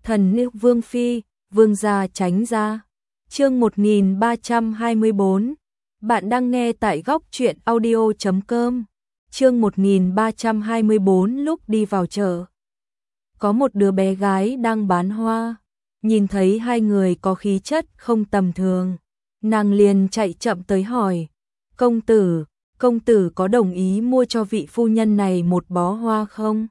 Thần nữ vương phi, vương gia tránh ra. Chương 1324. Bạn đang nghe tại góc truyện audio.com. Chương 1324. Lúc đi vào chợ, có một đứa bé gái đang bán hoa, nhìn thấy hai người có khí chất không tầm thường, nàng liền chạy chậm tới hỏi: công tử có đồng ý mua cho vị phu nhân này một bó hoa không?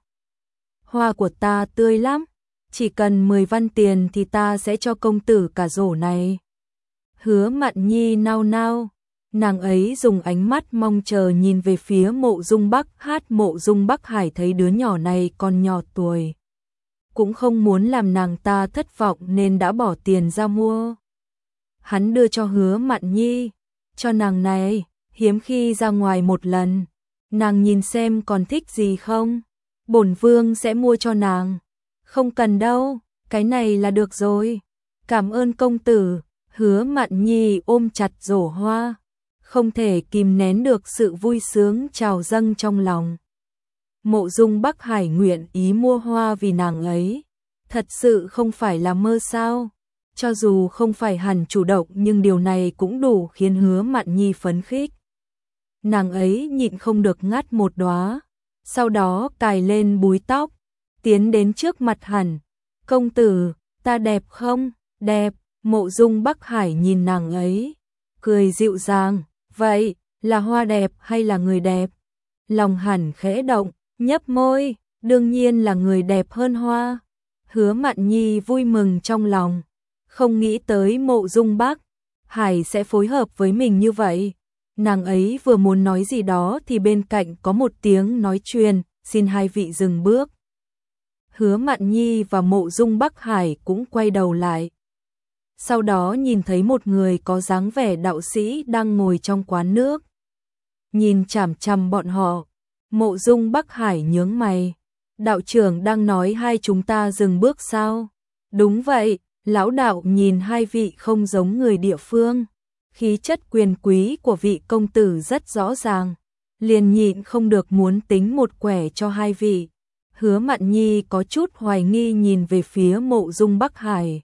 Hoa của ta tươi lắm, chỉ cần 10 văn tiền thì ta sẽ cho công tử cả rổ này. Hứa Mạn Nhi nao nao, nàng ấy dùng ánh mắt mong chờ nhìn về phía Mộ Dung Bắc Hát. Mộ Dung Bắc Hải thấy đứa nhỏ này còn nhỏ tuổi, cũng không muốn làm nàng ta thất vọng nên đã bỏ tiền ra mua. Hắn đưa cho Hứa Mạn Nhi: cho nàng này, hiếm khi ra ngoài một lần, nàng nhìn xem còn thích gì không, bổn vương sẽ mua cho nàng. Không cần đâu, cái này là được rồi. Cảm ơn công tử. Hứa Mạn Nhi ôm chặt rổ hoa, không thể kìm nén được sự vui sướng trào dâng trong lòng. Mộ Dung Bắc Hải nguyện ý mua hoa vì nàng ấy, thật sự không phải là mơ sao? Cho dù không phải hẳn chủ động nhưng điều này cũng đủ khiến Hứa Mạn Nhi phấn khích. Nàng ấy nhịn không được ngắt một đóa, sau đó cài lên búi tóc, tiến đến trước mặt hắn: công tử, ta đẹp không? Đẹp. Mộ Dung Bắc Hải nhìn nàng ấy, cười dịu dàng: vậy là hoa đẹp hay là người đẹp? Lòng hắn khẽ động, nhấp môi: đương nhiên là người đẹp hơn hoa. Hứa Mạn Nhi vui mừng trong lòng, không nghĩ tới Mộ Dung Bắc Hải sẽ phối hợp với mình như vậy. Nàng ấy vừa muốn nói gì đó thì bên cạnh có một tiếng nói truyền: xin hai vị dừng bước. Hứa Mạn Nhi và Mộ Dung Bắc Hải cũng quay đầu lại, sau đó nhìn thấy một người có dáng vẻ đạo sĩ đang ngồi trong quán nước. Nhìn chằm chằm bọn họ, Mộ Dung Bắc Hải nhướng mày: đạo trưởng đang nói hai chúng ta dừng bước sao? Đúng vậy, lão đạo nhìn hai vị không giống người địa phương, khí chất quyền quý của vị công tử rất rõ ràng, liền nhịn không được muốn tính một quẻ cho hai vị. Hứa Mạn Nhi có chút hoài nghi nhìn về phía Mộ Dung Bắc Hải,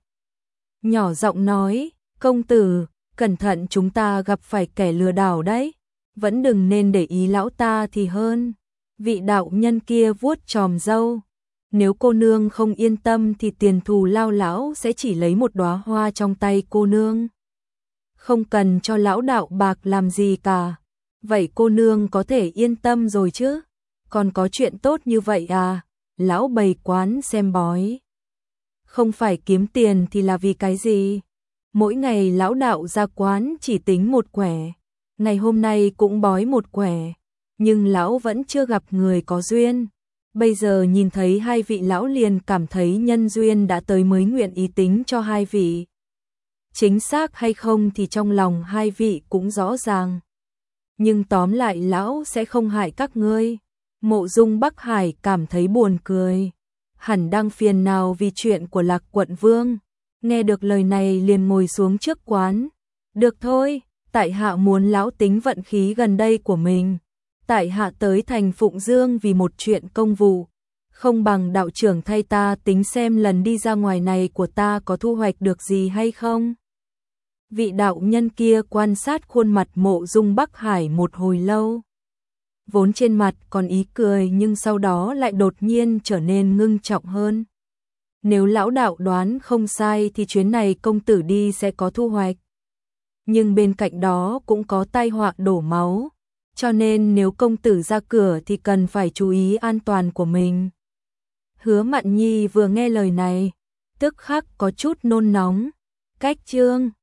nhỏ giọng nói: công tử, cẩn thận chúng ta gặp phải kẻ lừa đảo đấy, vẫn đừng nên để ý lão ta thì hơn. Vị đạo nhân kia vuốt chòm râu: nếu cô nương không yên tâm thì tiền thù lao lão sẽ chỉ lấy một đóa hoa trong tay cô nương, không cần cho lão đạo bạc làm gì cả. Vậy cô nương có thể yên tâm rồi chứ? Còn có chuyện tốt như vậy à? Lão bày quán xem bói, không phải kiếm tiền thì là vì cái gì? Mỗi ngày lão đạo ra quán chỉ tính một quẻ, ngày hôm nay cũng bói một quẻ, nhưng lão vẫn chưa gặp người có duyên. Bây giờ nhìn thấy hai vị lão liền cảm thấy nhân duyên đã tới mới nguyện ý tính cho hai vị. Chính xác hay không thì trong lòng hai vị cũng rõ ràng, nhưng tóm lại lão sẽ không hại các ngươi. Mộ Dung Bắc Hải cảm thấy buồn cười, hẳn đang phiền nào vì chuyện của Lạc Quận Vương. Nghe được lời này liền ngồi xuống trước quán: được thôi, tại hạ muốn lão tính vận khí gần đây của mình. Tại hạ tới thành Phụng Dương vì một chuyện công vụ, không bằng đạo trưởng thay ta tính xem lần đi ra ngoài này của ta có thu hoạch được gì hay không. Vị đạo nhân kia quan sát khuôn mặt Mộ Dung Bắc Hải một hồi lâu, vốn trên mặt còn ý cười nhưng sau đó lại đột nhiên trở nên ngưng trọng hơn. Nếu lão đạo đoán không sai thì chuyến này công tử đi sẽ có thu hoạch, nhưng bên cạnh đó cũng có tai họa đổ máu, cho nên nếu công tử ra cửa thì cần phải chú ý an toàn của mình. Hứa Mạn Nhi vừa nghe lời này, tức khắc có chút nôn nóng: cách chương